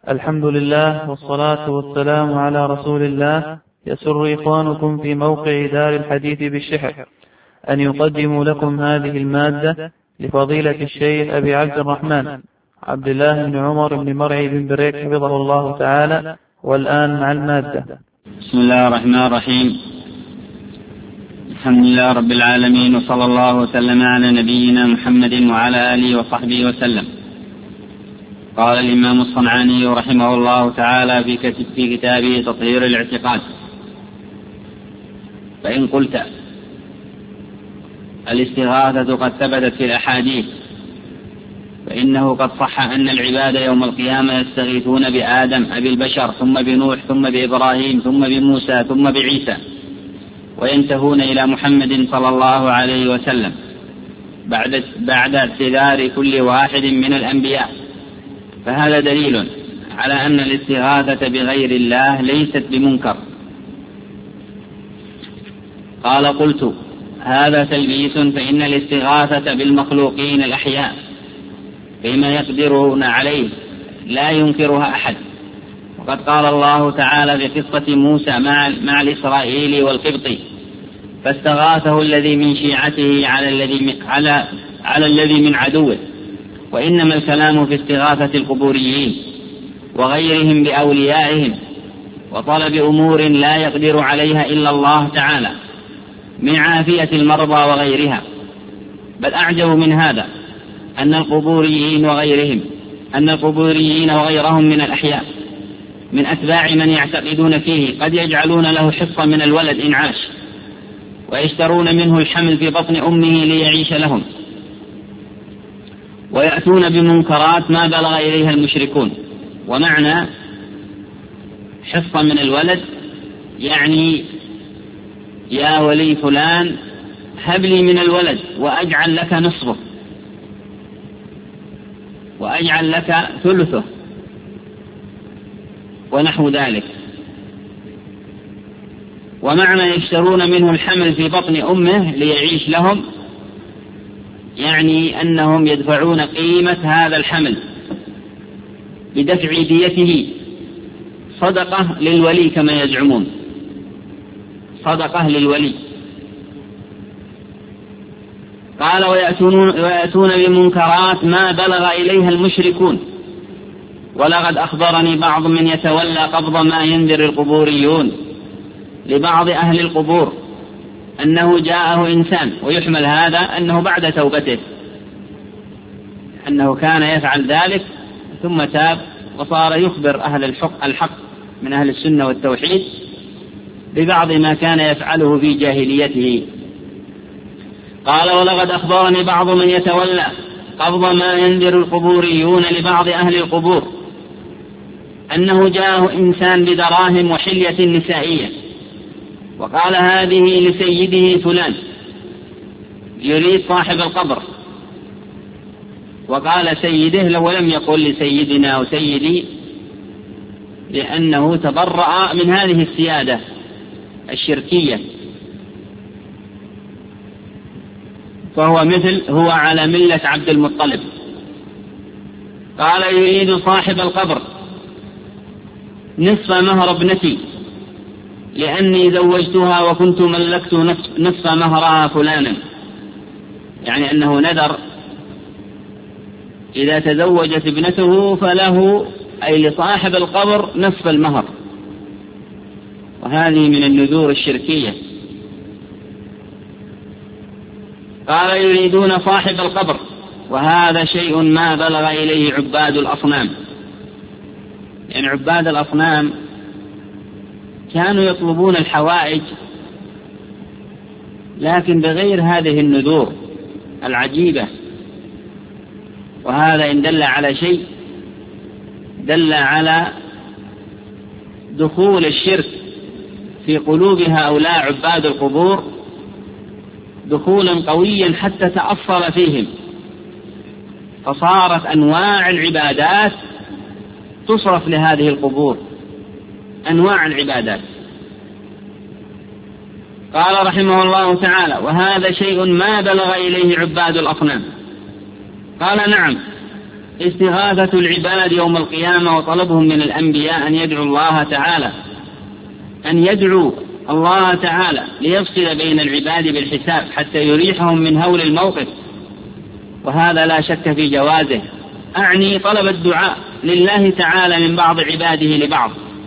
الحمد لله والصلاة والسلام على رسول الله. يسر إخوانكم في موقع دار الحديث بالشحر أن يقدموا لكم هذه المادة لفضيلة الشيخ أبي عبد الرحمن عبد الله بن عمر بن مرعي بن بريك حفظه الله تعالى. والآن مع المادة. بسم الله الرحمن الرحيم. الحمد لله رب العالمين، وصلى الله وسلم على نبينا محمد وعلى آله وصحبه وسلم. قال الإمام الصنعاني رحمه الله تعالى في كتابه تطهير الاعتقاد: فإن قلت الاستغاثة قد ثبتت في الأحاديث، فإنه قد صح أن العباد يوم القيامة يستغيثون بآدم أبي البشر، ثم بنوح، ثم بإبراهيم، ثم بموسى، ثم بعيسى، وينتهون إلى محمد صلى الله عليه وسلم بعد اعتذار كل واحد من الأنبياء. فهذا دليل على أن الاستغاثة بغير الله ليست بمنكر. قال: قلت: هذا تلبيس، فإن الاستغاثة بالمخلوقين الأحياء فيما يقدرون عليه لا ينكرها أحد. وقد قال الله تعالى في قصة موسى مع الإسرائيلي والقبطي: فاستغاثه الذي من شيعته على الذي من عدوه. وإنما الكلام في استغاثة القبوريين وغيرهم بأوليائهم وطلب أمور لا يقدر عليها إلا الله تعالى من عافية المرضى وغيرها. بل أعجب من هذا أن القبوريين وغيرهم من الأحياء من أتباع من يعتقدون فيه قد يجعلون له حصة من الولد إن عاش، ويشترون منه الحمل في بطن أمه ليعيش لهم، ويأتون بمنكرات ما بلغ إليها المشركون. ومعنى حصة من الولد يعني: يا ولي فلان هب لي من الولد وأجعل لك نصفه وأجعل لك ثلثه ونحو ذلك. ومعنى يشترون منه الحمل في بطن أمه ليعيش لهم يعني أنهم يدفعون قيمة هذا الحمل بدفع ديته صدقة للولي كما يزعمون، صدقة للولي. قال: ويأتون بمنكرات ما بلغ إليها المشركون. ولقد أخبرني بعض من يتولى قبض ما ينذر القبوريون لبعض أهل القبور أنه جاءه إنسان، ويحمل هذا أنه بعد توبته، أنه كان يفعل ذلك ثم تاب وصار يخبر أهل الحق من أهل السنة والتوحيد ببعض ما كان يفعله في جاهليته. قال: ولقد أخبرني بعض من يتولى قبض ما ينذر القبوريون لبعض أهل القبور أنه جاءه إنسان بدراهم وحلية نسائية، وقال هذه لسيده فلان، يريد صاحب القبر، وقال سيده لو لم يقل لسيدنا وسيدي، لأنه تبرأ من هذه السيادة الشركية، فهو هو على ملة عبد المطلب. قال: يريد صاحب القبر نصف مهر ابنتي، لأني زوجتها وكنت ملكت نصف مهرها فلانا، يعني أنه نذر إذا تزوجت ابنته فله أي لصاحب القبر نصف المهر، وهذه من النذور الشركية. قال: يريدون صاحب القبر، وهذا شيء ما بلغ إليه عباد الأصنام. يعني عباد الأصنام كانوا يطلبون الحوائج لكن بغير هذه النذور العجيبة. وهذا إن دل على شيء دل على دخول الشرك في قلوب هؤلاء عباد القبور دخولا قويا حتى تأصل فيهم، فصارت أنواع العبادات تصرف لهذه القبور، أنواع العبادات. قال رحمه الله تعالى: وهذا شيء ما بلغ إليه عباد الأصنام. قال: نعم، استغاثة العباد يوم القيامة وطلبهم من الأنبياء أن يدعوا الله تعالى ليفصل بين العباد بالحساب حتى يريحهم من هول الموقف، وهذا لا شك في جوازه. أعني طلب الدعاء لله تعالى من بعض عباده لبعض،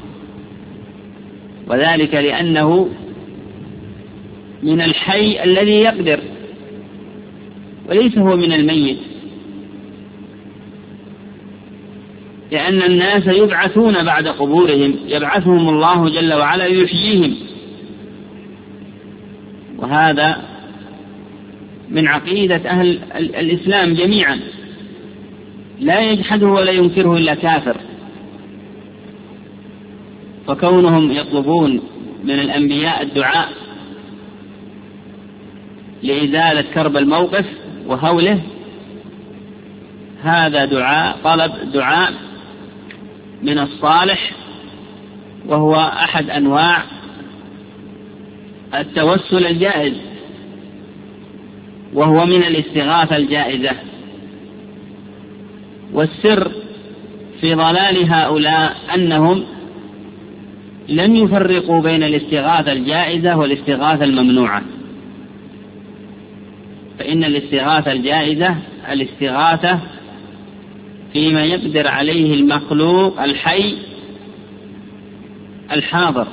وذلك لأنه من الحي الذي يقدر وليس هو من الميت، لأن الناس يبعثون بعد قبورهم، يبعثهم الله جل وعلا يحييهم، وهذا من عقيدة أهل الإسلام جميعا، لا يجحده ولا ينكره إلا كافر. فكونهم يطلبون من الأنبياء الدعاء لإزالة كرب الموقف وهوله، هذا دعاء من الصالح، وهو أحد أنواع التوسل الجائز، وهو من الاستغاثة الجائزة. والسر في ضلال هؤلاء أنهم لم يفرقوا بين الاستغاثة الجائزة والاستغاثة الممنوعة. فإن الاستغاثة الجائزة الاستغاثة فيما يقدر عليه المخلوق الحي الحاضر،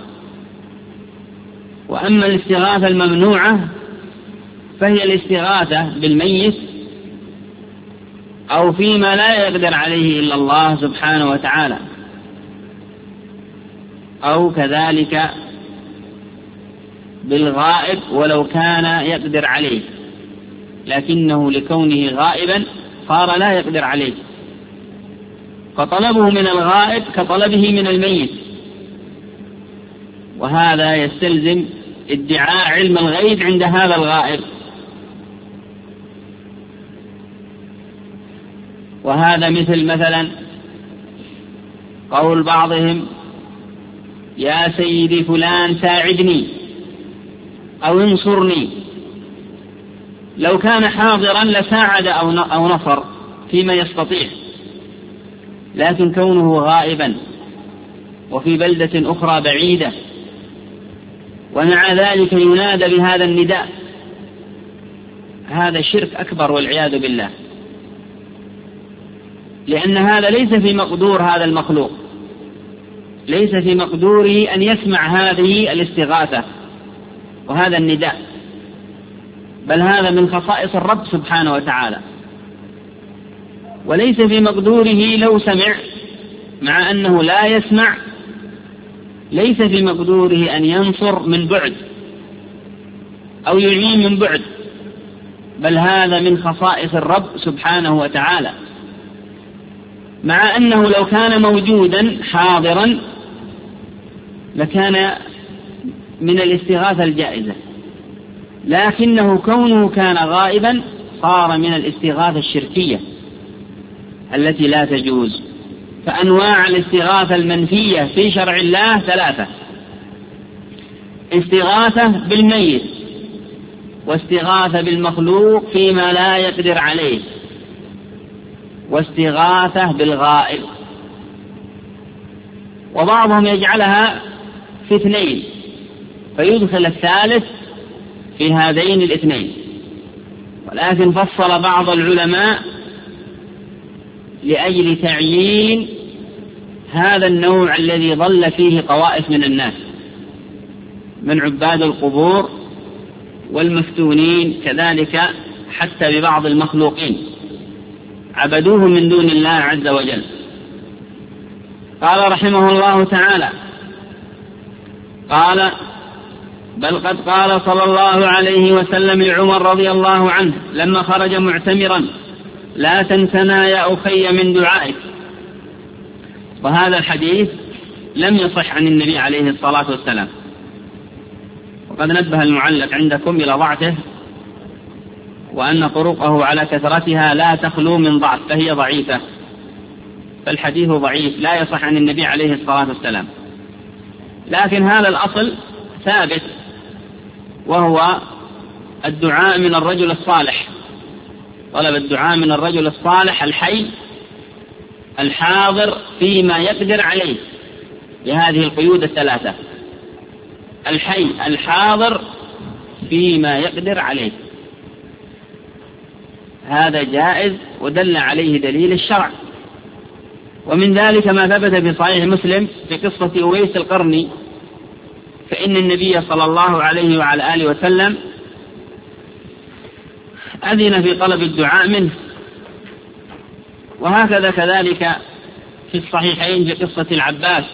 وأما الاستغاثة الممنوعة فهي الاستغاثة بالميت أو فيما لا يقدر عليه إلا الله سبحانه وتعالى، أو كذلك بالغائب ولو كان يقدر عليه، لكنه لكونه غائبا صار لا يقدر عليه، فطلبه من الغائب كطلبه من الميت، وهذا يستلزم ادعاء علم الغيب عند هذا الغائب. وهذا مثلا قول بعضهم: يا سيدي فلان ساعدني أو انصرني. لو كان حاضرا لساعد أو نصر فيما يستطيع، لكن كونه غائبا وفي بلدة أخرى بعيدة ومع ذلك ينادى بهذا النداء، هذا شرك أكبر والعياذ بالله، لأن هذا ليس في مقدور هذا المخلوق، ليس في مقدوره أن يسمع هذه الاستغاثة وهذا النداء، بل هذا من خصائص الرب سبحانه وتعالى، وليس في مقدوره لو سمع، مع أنه لا يسمع، ليس في مقدوره أن ينصر من بعد أو يعين من بعد، بل هذا من خصائص الرب سبحانه وتعالى، مع أنه لو كان موجودا حاضرا لكان من الاستغاثة الجائزة، لكنه كونه كان غائبا صار من الاستغاثة الشركية التي لا تجوز. فأنواع الاستغاثة المنفية في شرع الله ثلاثة: استغاثة بالميت، واستغاثة بالمخلوق فيما لا يقدر عليه، واستغاثة بالغائب. وبعضهم يجعلها في اثنين فيدخل الثالث في هذين الاثنين، ولكن فصل بعض العلماء لأجل تعيين هذا النوع الذي ظل فيه طوائف من الناس من عباد القبور والمفتونين، كذلك حتى ببعض المخلوقين عبدوه من دون الله عز وجل. قال رحمه الله تعالى: قال: بل قد قال صلى الله عليه وسلم لعمر رضي الله عنه لما خرج معتمرا: لا تنسنا يا أخي من دعائك. وهذا الحديث لم يصح عن النبي عليه الصلاة والسلام، وقد نبه المعلق عندكم إلى ضعفه، وأن طرقه على كثرتها لا تخلو من ضعف، فهي ضعيفة، فالحديث ضعيف لا يصح عن النبي عليه الصلاة والسلام. لكن هذا الأصل ثابت، وهو الدعاء من الرجل الصالح، طلب الدعاء من الرجل الصالح الحي الحاضر فيما يقدر عليه بهذه القيود الثلاثة. الحي الحاضر فيما يقدر عليه، هذا جائز ودل عليه دليل الشرع. ومن ذلك ما ثبت في صحيح مسلم في قصة أويس القرني، فإن النبي صلى الله عليه وعلى آله وسلم أذن في طلب الدعاء منه. وهكذا كذلك في الصحيحين في قصة العباس،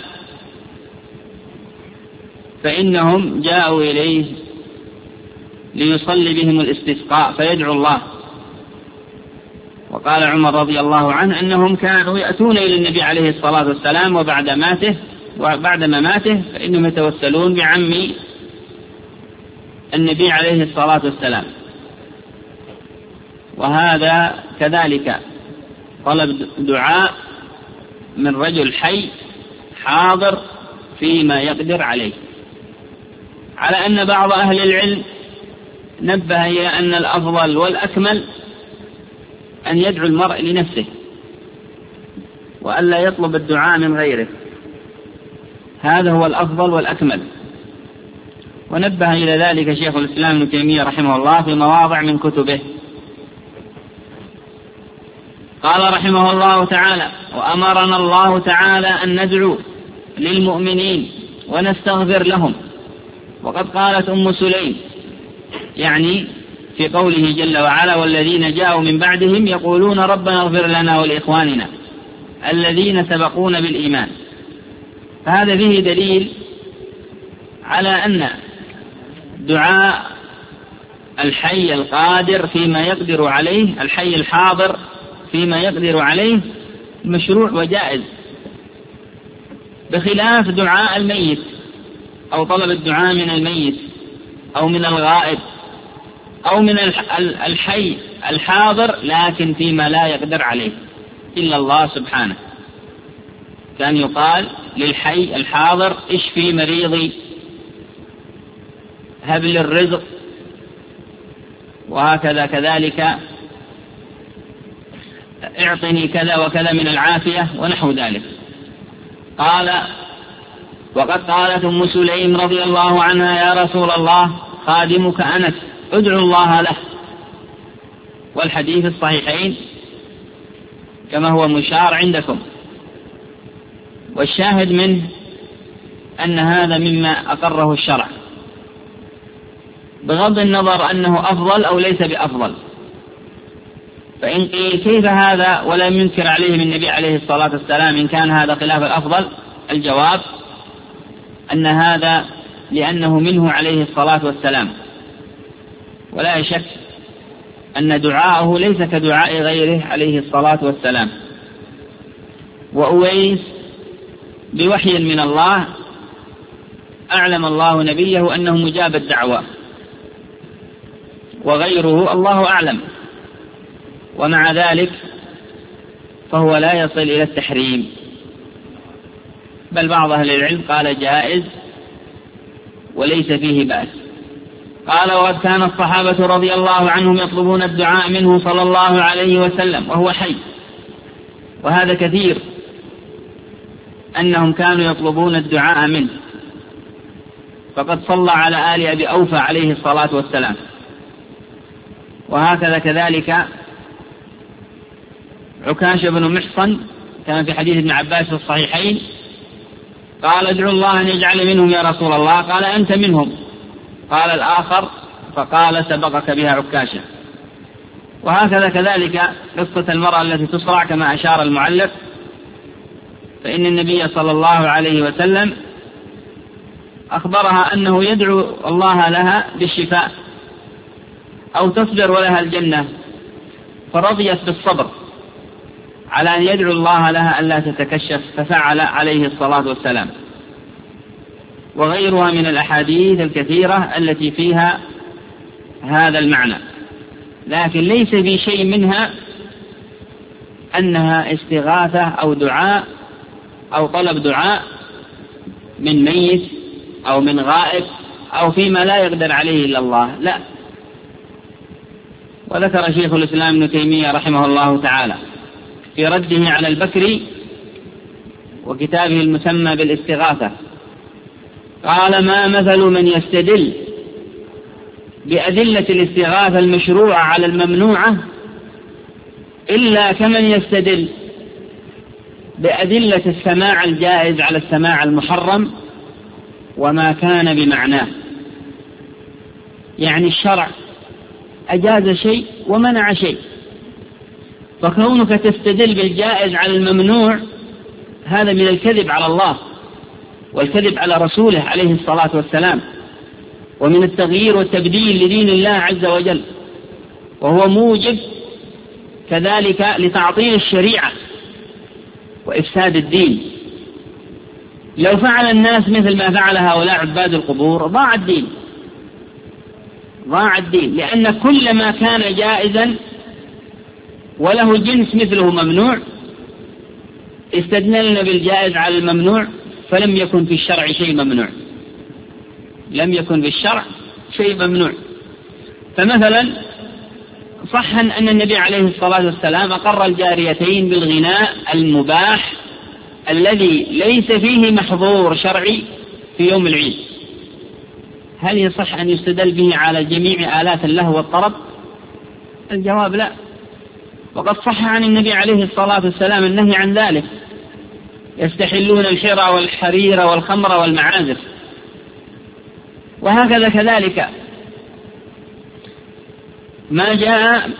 فإنهم جاءوا إليه ليصلي بهم الاستسقاء فيدعو الله. وقال عمر رضي الله عنه أنهم كانوا يأتون إلى النبي عليه الصلاة والسلام وبعد مماته فإنهم يتوسلون بعم النبي عليه الصلاة والسلام. وهذا كذلك طلب دعاء من رجل حي حاضر فيما يقدر عليه، على أن بعض أهل العلم نبه إلى أن الأفضل والأكمل أن يدعو المرء لنفسه وألا يطلب الدعاء من غيره، هذا هو الأفضل والأكمل. ونبه إلى ذلك شيخ الإسلام ابن تيمية رحمه الله في مواضع من كتبه. قال رحمه الله تعالى: وأمرنا الله تعالى أن ندعو للمؤمنين ونستغفر لهم. وقد قالت أم سليم، يعني في قوله جل وعلا: والذين جاءوا من بعدهم يقولون ربنا اغفر لنا ولإخواننا الذين سبقونا بالإيمان. فهذا فيه دليل على أن دعاء الحي القادر فيما يقدر عليه، الحي الحاضر فيما يقدر عليه، مشروع وجائز، بخلاف دعاء الميت أو طلب الدعاء من الميت أو من الغائب أو من الحي الحاضر لكن فيما لا يقدر عليه إلا الله سبحانه. كان يقال للحي الحاضر: اشفي مريضي، هب لي الرزق، وهكذا كذلك اعطني كذا وكذا من العافية ونحو ذلك. قال: وقد قالت أم سليم رضي الله عنها: يا رسول الله خادمك أنس ادعو الله له. والحديث الصحيحين كما هو مشار عندكم. والشاهد منه أن هذا مما أقره الشرع، بغض النظر أنه أفضل أو ليس بأفضل. فإن قيل كيف هذا ولم ينكر عليه من النبي عليه الصلاة والسلام إن كان هذا خلاف الأفضل؟ الجواب أن هذا لأنه منه عليه الصلاة والسلام، ولا شك أن دعاءه ليس كدعاء غيره عليه الصلاة والسلام. وأويس بوحي من الله أعلم الله نبيه أنه مجاب الدعوة، وغيره الله أعلم، ومع ذلك فهو لا يصل إلى التحريم، بل بعض أهل العلم قال جائز وليس فيه بأس. قال: وقد كان الصحابة رضي الله عنهم يطلبون الدعاء منه صلى الله عليه وسلم وهو حي، وهذا كثير أنهم كانوا يطلبون الدعاء منه، فقد صلى على آل أبي أوفى عليه الصلاة والسلام. وهكذا كذلك عكاشة بن محصن كان في حديث ابن عباس في الصحيحين قال: ادعو الله أن يجعل منهم يا رسول الله. قال: أنت منهم. قال الآخر فقال: سبقك بها عكاشة. وهكذا كذلك قصة المرأة التي تصرع كما أشار المعلق، فإن النبي صلى الله عليه وسلم أخبرها أنه يدعو الله لها بالشفاء أو تصبر ولها الجنة، فرضيت بالصبر على أن يدعو الله لها ألا تتكشف، ففعل عليه الصلاة والسلام. وغيرها من الأحاديث الكثيرة التي فيها هذا المعنى، لكن ليس في شيء منها أنها استغاثة أو دعاء أو طلب دعاء من ميت أو من غائب أو فيما لا يقدر عليه إلا الله، لا. وذكر شيخ الإسلام ابن تيمية رحمه الله تعالى في رده على البكري وكتابه المسمى بالاستغاثة، قال: ما مثل من يستدل بأدلة الاستغاثة المشروعة على الممنوعة إلا كمن يستدل بأدلة السماع الجائز على السماع المحرم وما كان بمعناه. يعني الشرع أجاز شيء ومنع شيء، فكونك تستدل بالجائز على الممنوع هذا من الكذب على الله والكذب على رسوله عليه الصلاة والسلام، ومن التغيير والتبديل لدين الله عز وجل، وهو موجب كذلك لتعطيل الشريعة وإفساد الدين. لو فعل الناس مثل ما فعل هؤلاء عباد القبور ضاع الدين، لأن كل ما كان جائزا وله جنس مثله ممنوع استدللنا بالجائز على الممنوع، فلم يكن في الشرع شيء ممنوع، فمثلا صح أن النبي عليه الصلاة والسلام أقر الجاريتين بالغناء المباح الذي ليس فيه محظور شرعي في يوم العيد. هل يصح أن يستدل به على جميع آلات اللهو والطرب؟ الجواب لا. وقد صح عن النبي عليه الصلاة والسلام النهي عن ذلك: يستحلون الحرى والحرير والخمر والمعازف. وهكذا كذلك ما جاء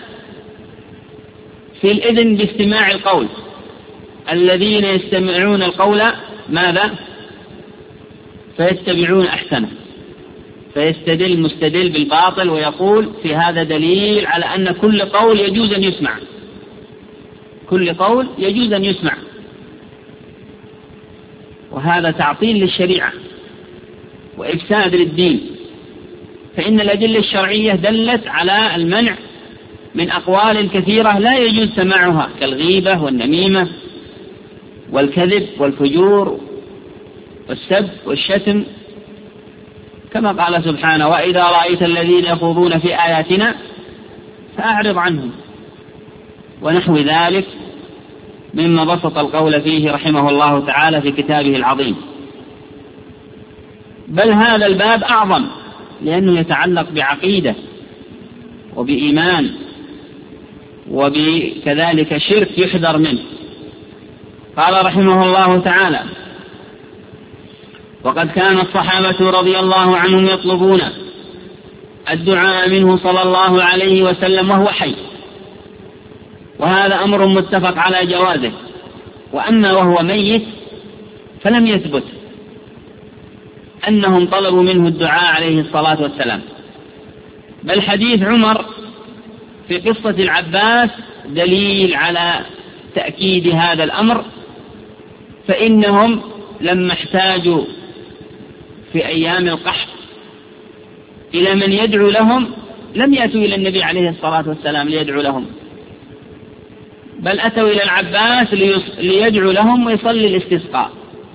في الإذن باستماع القول: الذين يستمعون القول ماذا؟ فيتبعون أحسنه. فيستدل مستدل بالباطل ويقول في هذا دليل على أن كل قول يجوز أن يسمع، وهذا تعطيل للشريعة وإفساد للدين. فإن الأدلة الشرعية دلت على المنع من أقوال كثيرة لا يجوز سماعها، كالغيبة والنميمة والكذب والفجور والسب والشتم، كما قال سبحانه: وإذا رأيت الذين يخوضون في آياتنا فأعرض عنهم، ونحو ذلك مما بسط القول فيه رحمه الله تعالى في كتابه العظيم. بل هذا الباب أعظم لأنه يتعلق بعقيدة وبإيمان وبكذلك شرك يحذر منه. قال رحمه الله تعالى: وقد كان الصحابة رضي الله عنهم يطلبون الدعاء منه صلى الله عليه وسلم وهو حي، وهذا أمر متفق على جوازه. وأما وهو ميت فلم يثبت أنهم طلبوا منه الدعاء عليه الصلاة والسلام، بل حديث عمر في قصة العباس دليل على تأكيد هذا الأمر، فإنهم لما احتاجوا في أيام القحط إلى من يدعو لهم لم يأتوا إلى النبي عليه الصلاة والسلام ليدعو لهم، بل أتوا إلى العباس ليدعو لهم ويصلي الاستسقاء.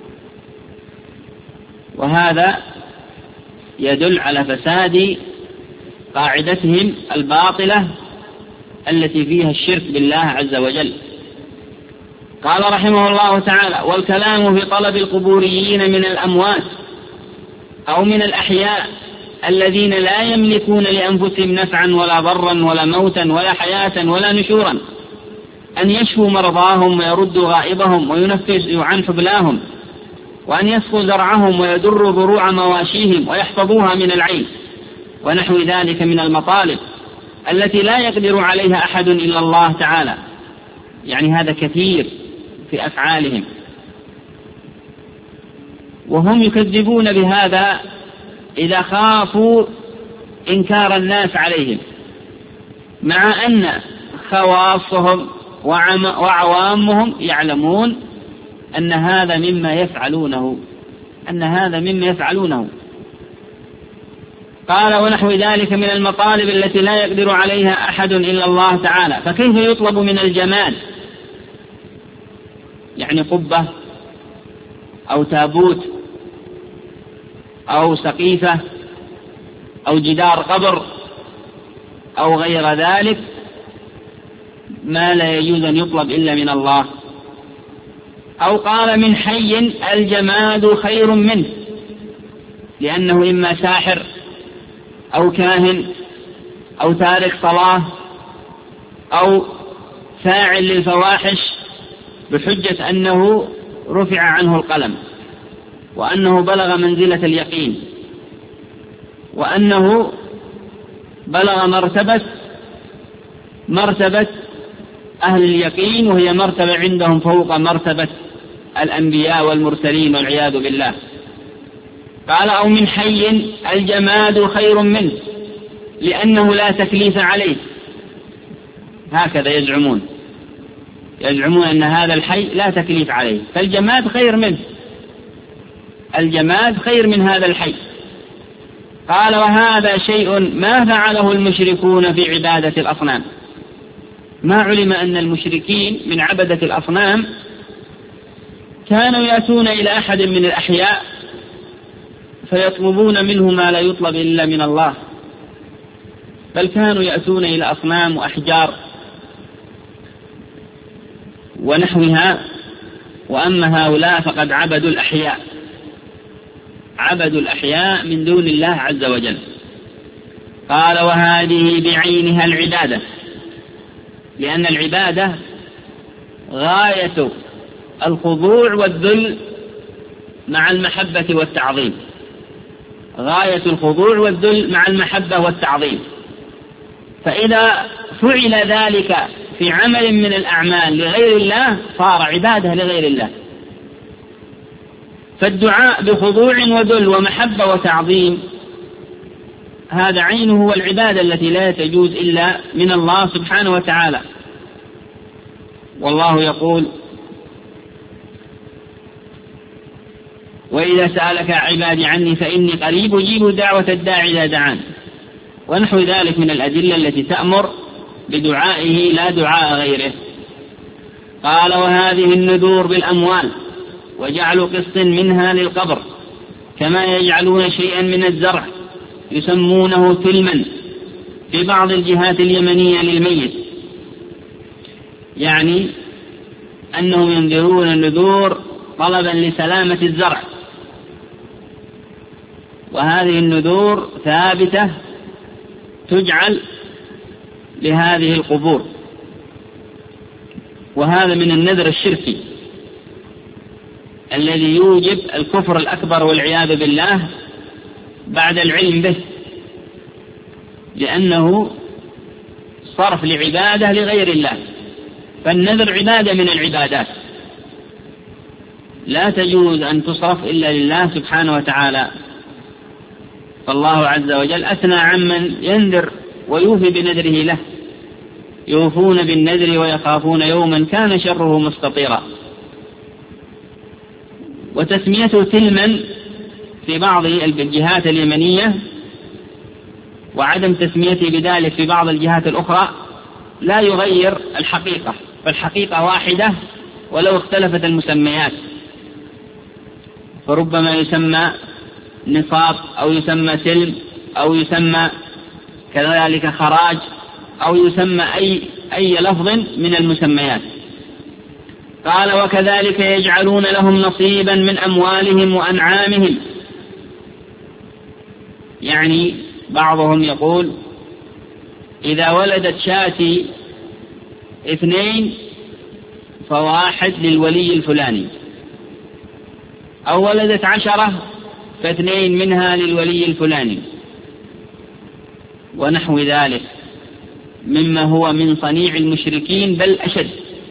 وهذا يدل على فساد قاعدتهم الباطلة التي فيها الشرك بالله عز وجل. قال رحمه الله تعالى: والكلام في طلب القبوريين من الأموات أو من الأحياء الذين لا يملكون لأنفسهم نفعا ولا ضرا ولا موتا ولا حياة ولا نشورا أن يشفوا مرضاهم ويردوا غائبهم وينفذوا عن حبلاهم، وأن يسقوا زرعهم ويدروا ضروع مواشيهم ويحفظوها من العين، ونحو ذلك من المطالب التي لا يقدر عليها أحد إلا الله تعالى. يعني هذا كثير في أفعالهم، وهم يكذبون بهذا إذا خافوا إنكار الناس عليهم، مع أن خواصهم وعوامهم يعلمون أن هذا مما يفعلونه. قال: ونحو ذلك من المطالب التي لا يقدر عليها أحد إلا الله تعالى. فكيف يطلب من الجماد؟ يعني قبة أو تابوت أو سقيفة أو جدار قبر أو غير ذلك ما لا يجوز أن يطلب إلا من الله. أو قال من حي الجماد خير منه، لأنه إما ساحر أو كاهن أو تارك صلاة أو فاعل للفواحش، بحجة أنه رفع عنه القلم، وأنه بلغ منزلة اليقين، وأنه بلغ مرتبة أهل اليقين، وهي مرتبة عندهم فوق مرتبة الأنبياء والمرسلين والعياذ بالله. قال أو من حي الجماد خير منه، لأنه لا تكليف عليه. هكذا يزعمون أن هذا الحي لا تكليف عليه، فالجماد خير منه، الجماد خير من هذا الحي. قال وهذا شيء ما فعله المشركون في عبادة الأصنام. ما علم أن المشركين من عبدة الأصنام كانوا يأتون إلى أحد من الأحياء فيطلبون منه ما لا يطلب إلا من الله، بل كانوا يأتون إلى أصنام وأحجار ونحوها. وأما هؤلاء فقد عبدوا الأحياء من دون الله عز وجل. قال وهذه بعينها العبادة، لأن العبادة غاية الخضوع والذل مع المحبة والتعظيم، غاية الخضوع والذل مع المحبة والتعظيم. فإذا فعل ذلك في عمل من الأعمال لغير الله صار عبادة لغير الله. فالدعاء بخضوع وذل ومحبة وتعظيم هذا عينه هو العبادة التي لا تجوز إلا من الله سبحانه وتعالى. والله يقول وإذا سألك عبادي عني فإني قريب أجيب دعوة الداعي إذا دعان، ونحو ذلك من الأدلة التي تأمر بدعائه لا دعاء غيره. قال وهذه النذور بالأموال وجعل قسط منها للقبر، كما يجعلون شيئا من الزرع يسمونه تلما في بعض الجهات اليمنية للميت، يعني أنهم ينذرون النذور طلبا لسلامة الزرع، وهذه النذور ثابتة تجعل لهذه القبور، وهذا من النذر الشركي الذي يوجب الكفر الأكبر والعياذ بالله بعد العلم به، لأنه صرف لعبادة لغير الله. فالنذر عبادة من العبادات لا تجوز أن تصرف إلا لله سبحانه وتعالى. فالله عز وجل أثنى عمن ينذر ويوفي بنذره له، يوفون بالنذر ويخافون يوما كان شره مستطيرا. وتسميته تلما في بعض الجهات اليمنية وعدم تسميته بذلك في بعض الجهات الأخرى لا يغير الحقيقة، فالحقيقة واحدة ولو اختلفت المسميات. فربما يسمى نصاب أو يسمى سلم أو يسمى كذلك خراج أو يسمى أي لفظ من المسميات. قال وكذلك يجعلون لهم نصيبا من أموالهم وأنعامهم، يعني بعضهم يقول إذا ولدت شاتي 2 فواحد للولي الفلاني، أو ولدت 10 ف2 منها للولي الفلاني، ونحو ذلك مما هو من صنيع المشركين بل أشد.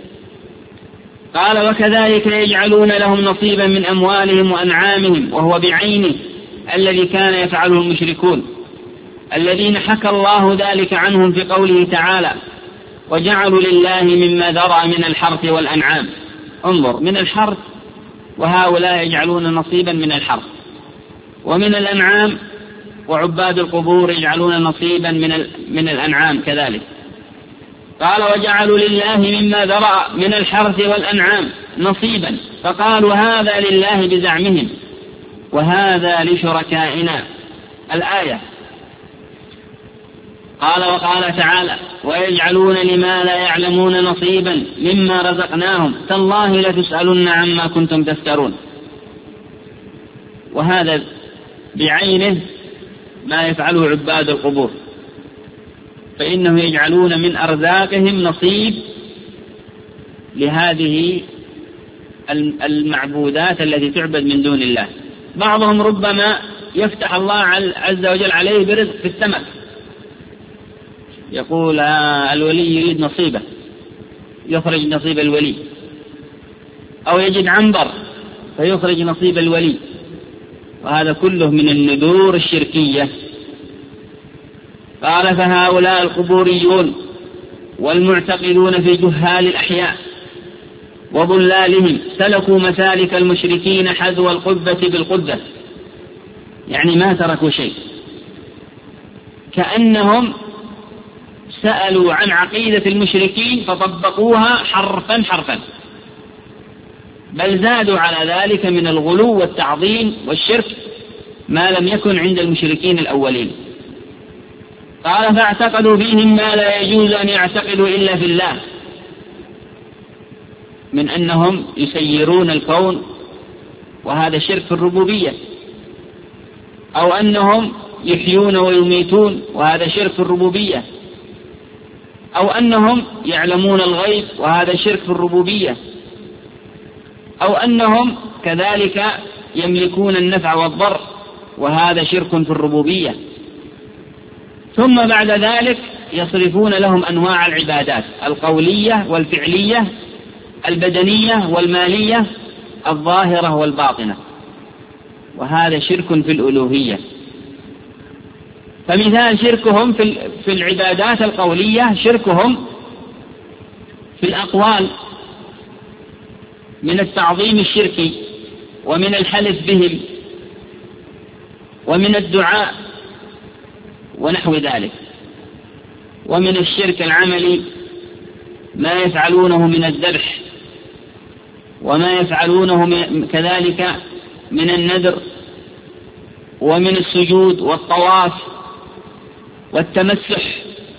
قال وكذلك يجعلون لهم نصيبا من أموالهم وأنعامهم، وهو بعينه الذي كان يفعله المشركون الذين حكى الله ذلك عنهم في قوله تعالى وجعلوا لله مما ذرأ من الحرث والأنعام. انظر، من الحرث، وهؤلاء يجعلون نصيبا من الحرث، ومن الأنعام، وعباد القبور يجعلون نصيبا من الأنعام كذلك. قال وجعلوا لله مما ذرأ من الحرث والأنعام نصيبا، فقالوا هذا لله بزعمهم وهذا لشركائنا. الآية. قال وقال تعالى ويجعلون لما لا يعلمون نصيبا مما رزقناهم تالله لتسألن عما كنتم تفترون. وهذا بعينه ما يفعله عباد القبور، فإنهم يجعلون من أرزاقهم نصيب لهذه المعبودات التي تعبد من دون الله. بعضهم ربما يفتح الله عز وجل عليه برزق في السمك، يقول الولي يريد نصيبه، يخرج نصيب الولي، أو يجد عنبر فيخرج نصيب الولي، وهذا كله من النذور الشركية. قال فهؤلاء القبوريون والمعتقدون في جهال الأحياء وضلالهم سلكوا مسالك المشركين حذو القبة بالقبة، يعني ما تركوا شيء، كأنهم سألوا عن عقيدة المشركين فطبقوها حرفا حرفا، بل زادوا على ذلك من الغلو والتعظيم والشرك ما لم يكن عند المشركين الأولين. قال فاعتقدوا فيهم ما لا يجوز أن يعتقدوا إلا في الله، من أنهم يسيرون الكون وهذا شرك في الربوبية، أو أنهم يحيون ويميتون وهذا شرك في الربوبية، أو أنهم يعلمون الغيب وهذا شرك في الربوبية، أو أنهم كذلك يملكون النفع والضر وهذا شرك في الربوبية. ثم بعد ذلك يصرفون لهم أنواع العبادات القولية والفعلية، البدنية والمالية، الظاهرة والباطنة، وهذا شرك في الألوهية. فمثال شركهم في العبادات القولية شركهم في الأقوال من التعظيم الشركي ومن الحلف بهم ومن الدعاء ونحو ذلك. ومن الشرك العملي ما يفعلونه من الذبح وما يفعلونه كذلك من النذر ومن السجود والطواف والتمسح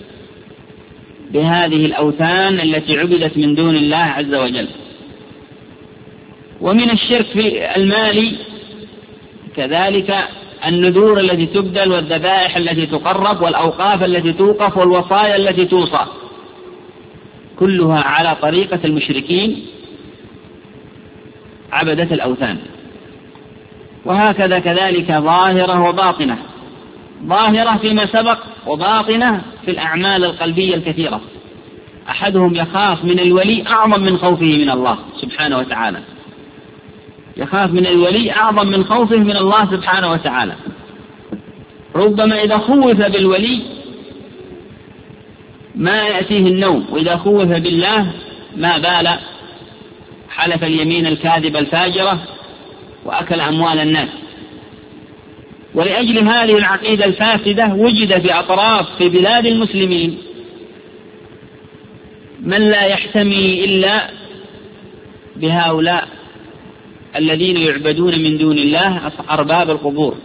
بهذه الأوثان التي عبدت من دون الله عز وجل. ومن الشرك في المال كذلك النذور التي تبذل والذبائح التي تقرب والأوقاف التي توقف والوصايا التي توصى، كلها على طريقة المشركين عبدة الأوثان. وهكذا كذلك ظاهرة وباطنة، ظاهرة فيما سبق وباطنة في الأعمال القلبية الكثيرة. أحدهم يخاف من الولي أعظم من خوفه من الله سبحانه وتعالى، يخاف من الولي أعظم من خوفه من الله سبحانه وتعالى. ربما إذا خوف بالولي ما يأتيه النوم، وإذا خوف بالله ما بال حلف اليمين الكاذبة الفاجرة وأكل أموال الناس. ولأجل هذه العقيدة الفاسدة وجد في بلاد المسلمين من لا يحتمي إلا بهؤلاء الذين يعبدون من دون الله أرباب القبور،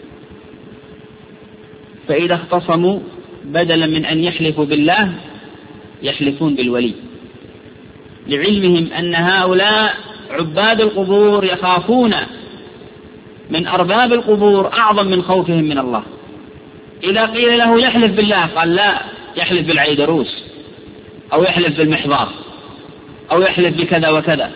فإذا اختصموا بدلا من أن يحلفوا بالله يحلفون بالولي، لعلمهم أن هؤلاء عباد القبور يخافون من أرباب القبور أعظم من خوفهم من الله. إذا قيل له يحلف بالله قال لا، يحلف بالعيدروس أو يحلف بالمحضار أو يحلف بكذا وكذا.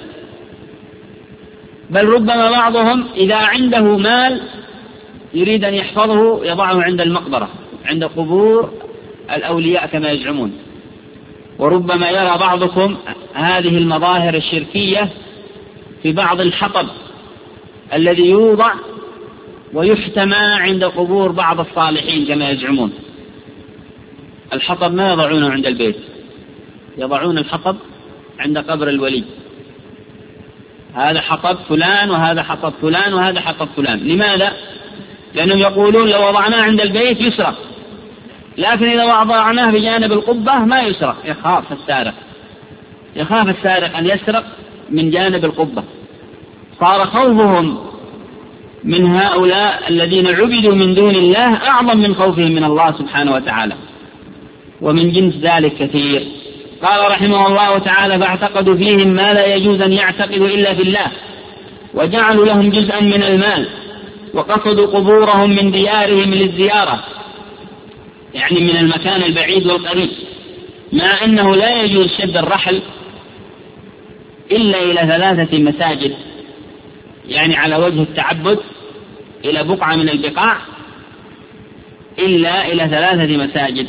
بل ربما بعضهم إذا عنده مال يريد أن يحفظه يضعه عند المقبرة عند قبور الأولياء كما يزعمون. وربما يرى بعضكم هذه المظاهر الشركية في بعض الحطب الذي يوضع ويحتمى عند قبور بعض الصالحين كما يزعمون. الحطب ما يضعونه عند البيت، يضعون الحطب عند قبر الولي، هذا حطب فلان وهذا حطب فلان وهذا حطب فلان. لماذا؟ لأنهم يقولون لو وضعناه عند البيت يسرق، لكن إذا وضعناه بجانب القبة ما يسرق. يخاف السارق أن يسرق من جانب القبة. صار خوفهم من هؤلاء الذين عبدوا من دون الله أعظم من خوفهم من الله سبحانه وتعالى. ومن جنس ذلك كثير. قال رحمه الله تعالى: فاعتقدوا فيهم ما لا يجوز أن يعتقدوا إلا في الله، وجعلوا لهم جزءا من المال، وقصدوا قبورهم من ديارهم للزيارة، يعني من المكان البعيد والقريب، مع أنه لا يجوز شد الرحل إلا إلى 3 مساجد، يعني على وجه التعبد إلى بقعة من البقاع، إلا إلى 3 مساجد.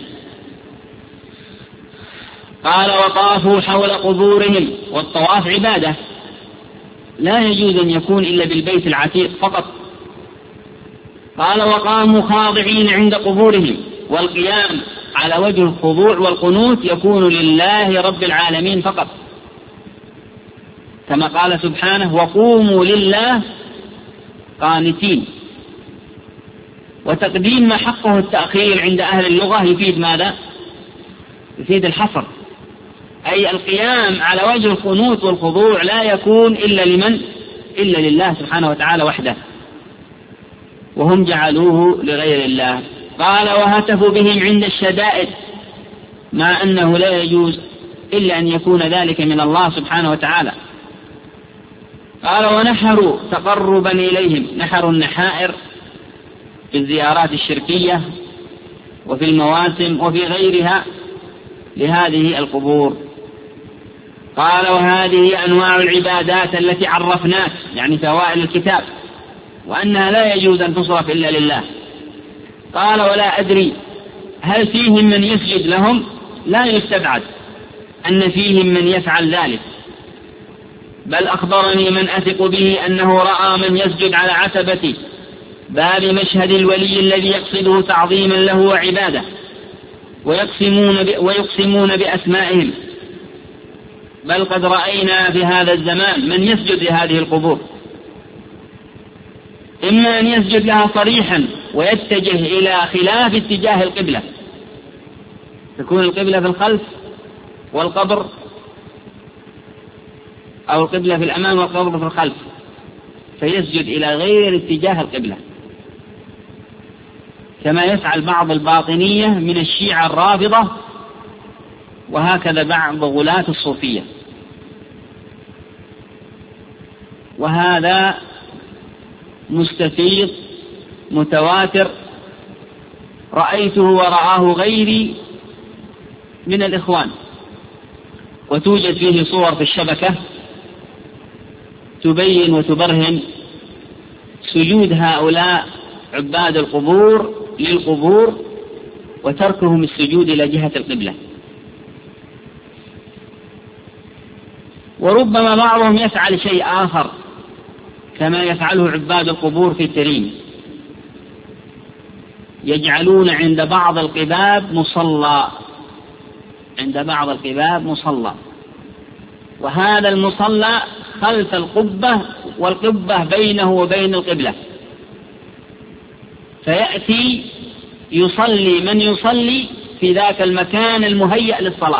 قال: وطافوا حول قبورهم، والطواف عبادة لا يجوز أن يكون إلا بالبيت العتيق فقط. قال: وقاموا خاضعين عند قبورهم، والقيام على وجه الخضوع والقنوت يكون لله رب العالمين فقط، كما قال سبحانه: وقوموا لله قانتين. وتقديم ما حقه التأخير عند أهل اللغة يفيد ماذا؟ يفيد الحصر، أي القيام على وجه القنوت والخضوع لا يكون إلا لمن؟ إلا لله سبحانه وتعالى وحده، وهم جعلوه لغير الله. قال: وهتفوا بهم عند الشدائد، مع أنه لا يجوز إلا أن يكون ذلك من الله سبحانه وتعالى. قال: ونحروا تقربا إليهم، نحروا النحائر في الزيارات الشركية وفي المواسم وفي غيرها لهذه القبور. قال: وهذه أنواع العبادات التي عرفناك، يعني في أوائل الكتاب، وأنها لا يجوز أن تصرف إلا لله. قال: ولا أدري هل فيهم من يسجد لهم؟ لا يستبعد أن فيهم من يفعل ذلك، بل أخبرني من أثق به أنه رأى من يسجد على عتبة باب مشهد الولي الذي يقصده تعظيما له وعباده، ويقسمون بأسمائهم، بل قد رأينا في هذا الزمان من يسجد لهذه القبور، إما أن يسجد لها صريحا ويتجه إلى خلاف اتجاه القبلة، تكون القبلة في الخلف والقبر، أو القبلة في الأمام والقبر في الخلف، فيسجد إلى غير اتجاه القبلة، كما يفعل بعض الباطنية من الشيعة الرافضة، وهكذا بعض غلاة الصوفية. وهذا مستفيض متواتر، رأيته ورآه غيري من الإخوان، وتوجد فيه صور في الشبكة تبين وتبرهن سجود هؤلاء عباد القبور للقبور، وتركهم السجود إلى جهة القبلة. وربما بعضهم يفعل شيء آخر كما يفعله عباد القبور في تريم، يجعلون عند بعض القباب مصلى، عند بعض القباب مصلى، وهذا المصلى خلف القبة، والقبة بينه وبين القبلة، فيأتي يصلي من يصلي في ذاك المكان المهيأ للصلاة،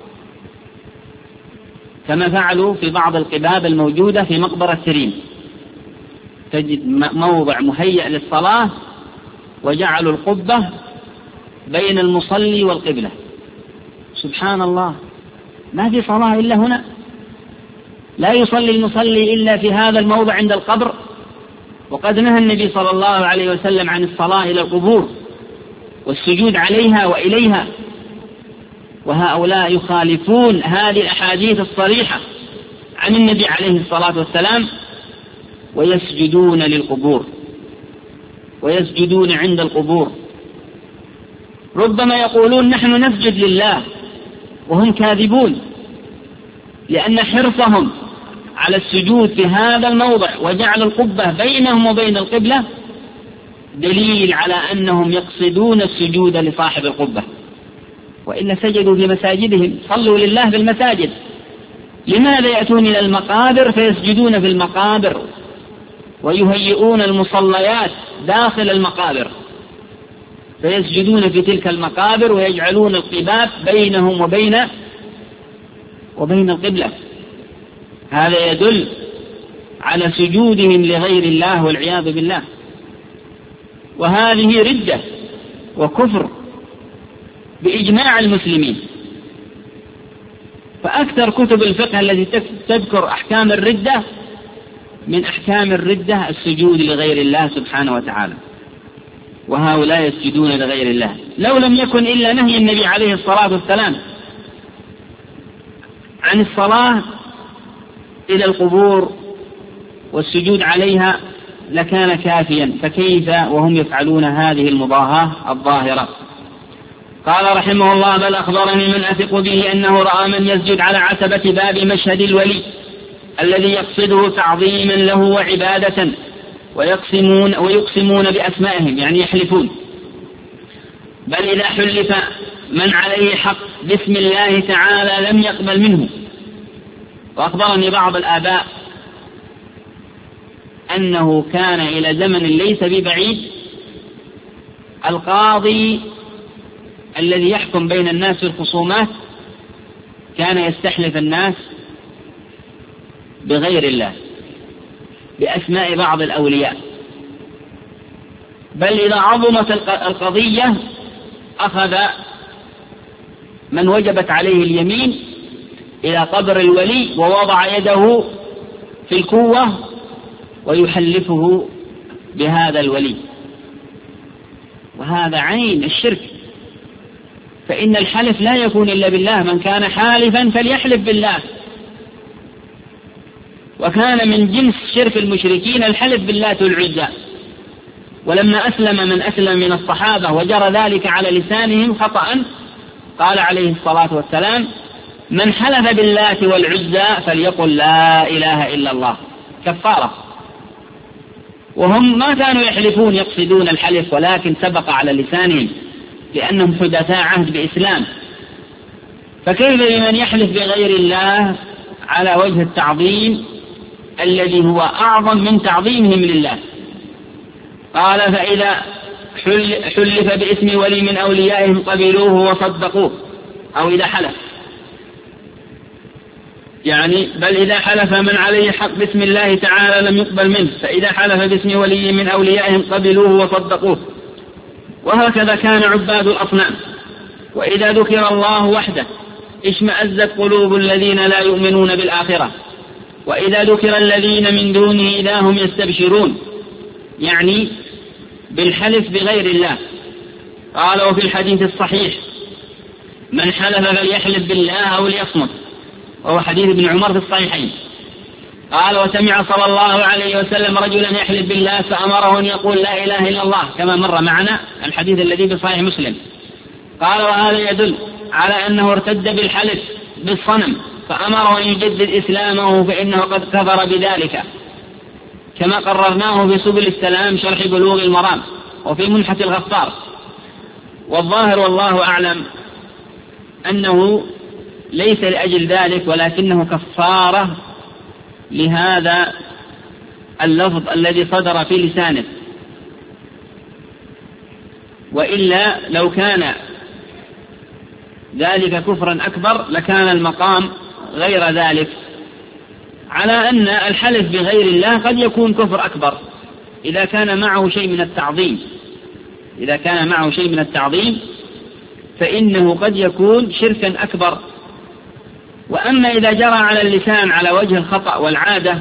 كما فعلوا في بعض القباب الموجودة في مقبرة تريم، تجد موضع مهيأ للصلاة وجعلوا القبة بين المصلي والقبلة. سبحان الله، ما في صلاة إلا هنا، لا يصلي المصلي إلا في هذا الموضع عند القبر، وقد نهى النبي صلى الله عليه وسلم عن الصلاة إلى القبور والسجود عليها وإليها، وهؤلاء يخالفون هذه الأحاديث الصريحة عن النبي عليه الصلاة والسلام، ويسجدون للقبور ويسجدون عند القبور. ربما يقولون نحن نسجد لله، وهم كاذبون، لأن حرصهم على السجود في هذا الموضع وجعل القبة بينهم وبين القبلة دليل على أنهم يقصدون السجود لصاحب القبة، وإلا سجدوا في مساجدهم، صلوا لله في المساجد. لماذا يأتون إلى المقابر فيسجدون في المقابر ويهيئون المصليات داخل المقابر، فيسجدون في تلك المقابر ويجعلون القباب بينهم وبين القبلة؟ هذا يدل على سجودهم لغير الله والعياذ بالله، وهذه ردة وكفر بإجماع المسلمين. فأكثر كتب الفقه التي تذكر أحكام الردة، من أحكام الردة السجود لغير الله سبحانه وتعالى، وهؤلاء يسجدون لغير الله. لو لم يكن إلا نهي النبي عليه الصلاة والسلام عن الصلاة إلى القبور والسجود عليها لكان كافيا، فكيف وهم يفعلون هذه المضاهاة الظاهرة؟ قال رحمه الله: بل أخبرني من أثق به أنه رأى من يسجد على عتبة باب مشهد الولي الذي يقصده تعظيما له وعبادة، ويقسمون بأسمائهم، يعني يحلفون. بل إذا حلف من عليه حق باسم الله تعالى لم يقبل منه. وأخبرني بعض الآباء أنه كان إلى زمن ليس ببعيد القاضي الذي يحكم بين الناس في الخصومات كان يستحلف الناس بغير الله بأسماء بعض الأولياء. بل إذا عظمت القضية أخذ من وجبت عليه اليمين إلى قبر الولي ووضع يده في الكوة ويحلفه بهذا الولي، وهذا عين الشرك. فإن الحلف لا يكون إلا بالله، من كان حالفا فليحلف بالله. وكان من جنس شرك المشركين الحلف باللات والعزى. ولما أسلم من أسلم من الصحابة وجرى ذلك على لسانهم خطأ، قال عليه الصلاة والسلام: من حلف باللات والعزى فليقل لا إله إلا الله، كفارة. وهم ما كانوا يحلفون يقصدون الحلف، ولكن سبق على لسانهم لأنهم حدثاء عهد بإسلام. فكيف بمن يحلف بغير الله على وجه التعظيم الذي هو أعظم من تعظيمهم لله؟ قال: فإذا حلف باسم ولي من أوليائهم قبلوه وصدقوه. أو إذا حلف، يعني بل إذا حلف من عليه حق باسم الله تعالى لم يقبل منه، فإذا حلف باسم ولي من أوليائهم قبلوه وصدقوه. وهكذا كان عباد الأصنام. وإذا ذكر الله وحده اشمأزت قلوب الذين لا يؤمنون بالآخرة، وإذا ذكر الذين من دونه إذا هم يستبشرون، يعني بالحلف بغير الله. قال: وفي الحديث الصحيح: من حلف فليحلف بالله أو ليصمت، وهو حديث ابن عمر في الصحيحين. قال: وسمع صلى الله عليه وسلم رجلا يحلف بالله فأمره أن يقول لا إله إلا الله، كما مر معنا الحديث الذي في صحيح مسلم. قال: وهذا يدل على أنه ارتد بالحلف بالصنم، فأمره أن يجدد إسلامه فإنه قد كفر بذلك، كما قررناه في سبل السلام شرح بلوغ المرام وفي منحة الغفار. والظاهر والله أعلم أنه ليس لأجل ذلك، ولكنه كفارة لهذا اللفظ الذي صدر في لسانه. وإلا لو كان ذلك كفرا أكبر لكان المقام غير ذلك، على أن الحلف بغير الله قد يكون كفر أكبر إذا كان معه شيء من التعظيم. إذا كان معه شيء من التعظيم فإنه قد يكون شركا أكبر. وأما إذا جرى على اللسان على وجه الخطأ والعادة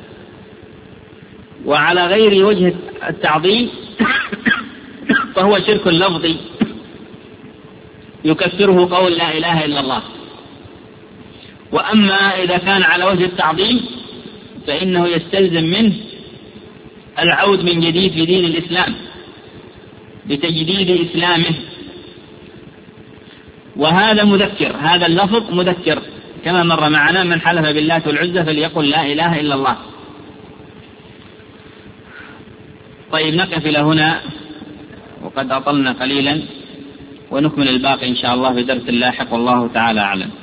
وعلى غير وجه التعظيم فهو شرك لفظي يكفره قول لا إله إلا الله. وأما إذا كان على وجه التعظيم فإنه يستلزم منه العود من جديد في دين الإسلام بتجديد إسلامه. وهذا مذكر، هذا اللفظ مذكر كما مر معنا: من حلف بالله والعزى فليقل لا إله إلا الله. طيب، نقف إلى هنا وقد أطلنا قليلا، ونكمل الباقي إن شاء الله في درس لاحق، والله تعالى أعلم.